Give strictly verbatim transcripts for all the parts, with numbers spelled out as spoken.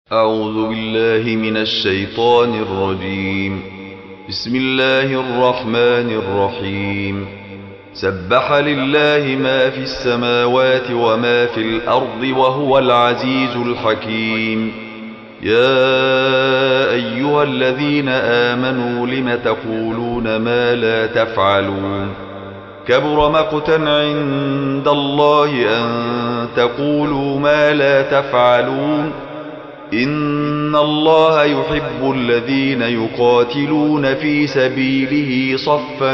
أعوذ بالله من الشيطان الرجيم. بسم الله الرحمن الرحيم. سبح لله ما في السماوات وما في الأرض وهو العزيز الحكيم. يا أيها الذين آمنوا لم تقولون ما لا تفعلون؟ كبر مقتا عند الله أن تقولوا ما لا تفعلون. إن الله يحب الذين يقاتلون في سبيله صفا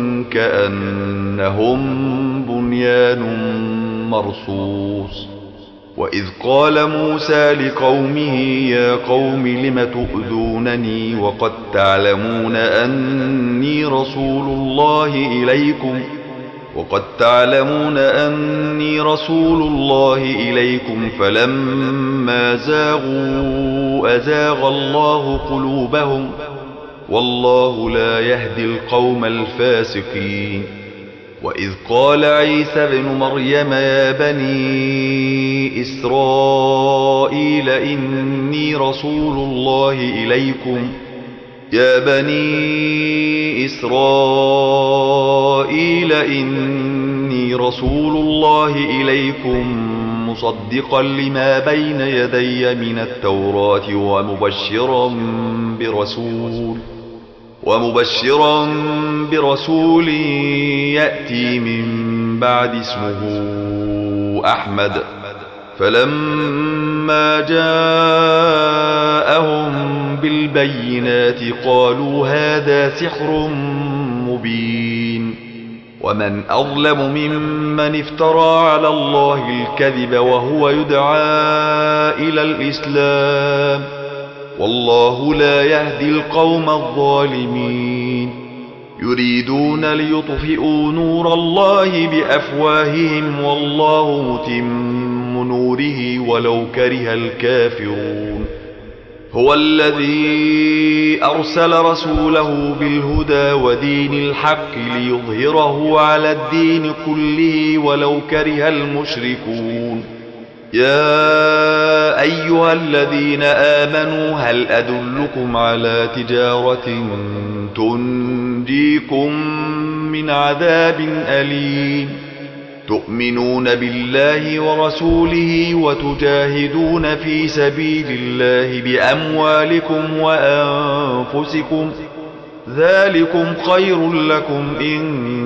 كأنهم بنيان مرصوص. وإذ قال موسى لقومه يا قوم لم تؤذونني وقد تعلمون أني رسول الله إليكم وقد تعلمون أني رسول الله إليكم فلما زاغوا أزاغ الله قلوبهم والله لا يهدي القوم الفاسقين. وإذ قال عيسى ابن مريم يا بني إسرائيل إني رسول الله إليكم يا بني إسرائيل إني رسول الله إليكم مصدقا لما بين يدي من التوراة ومبشرا برسول ومبشرا برسول يأتي من بعد اسمه أحمد. فلما جاءهم بالبينات قالوا هذا سحر مبين. ومن أظلم ممن افترى على الله الكذب وهو يدعى إلى الإسلام والله لا يهدي القوم الظالمين. يريدون ليطفئوا نور الله بأفواههم والله متم نوره ولو كره الكافرون. هو الذي أرسل رسوله بالهدى ودين الحق ليظهره على الدين كله ولو كره المشركون. يا أيها الذين آمنوا هل أدلكم على تجارة تنجيكم من عذاب أليم؟ تؤمنون بالله ورسوله وتجاهدون في سبيل الله بأموالكم وأنفسكم ذلكم خير لكم إن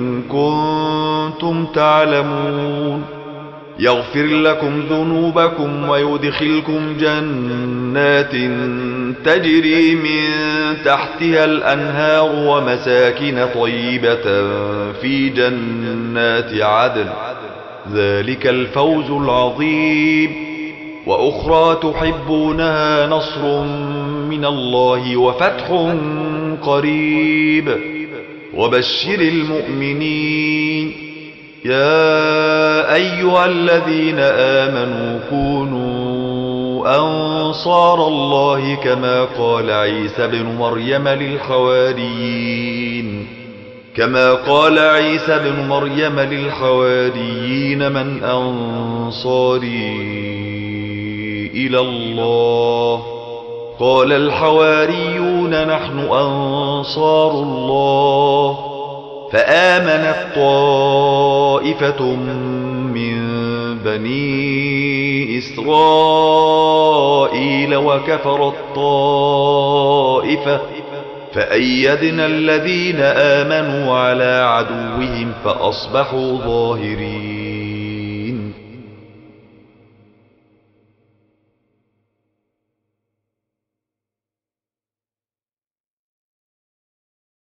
كنتم تعلمون. يغفر لكم ذنوبكم ويدخلكم جنات تجري من تحتها الأنهار ومساكن طيبة في جنات عدن ذلك الفوز العظيم. وأخرى تحبونها نصر من الله وفتح قريب وبشر المؤمنين. يا أيها الذين آمنوا كونوا أنصار الله كما قال عيسى ابن مريم للحواريين كما قال عيسى ابن مريم للحواريين من أنصاري إلى الله قال الحواريون نحن أنصار الله. فآمنت طائفة من بني إسرائيل وكفرت طائفة فأيدنا الذين آمنوا على عدوهم فأصبحوا ظاهرين.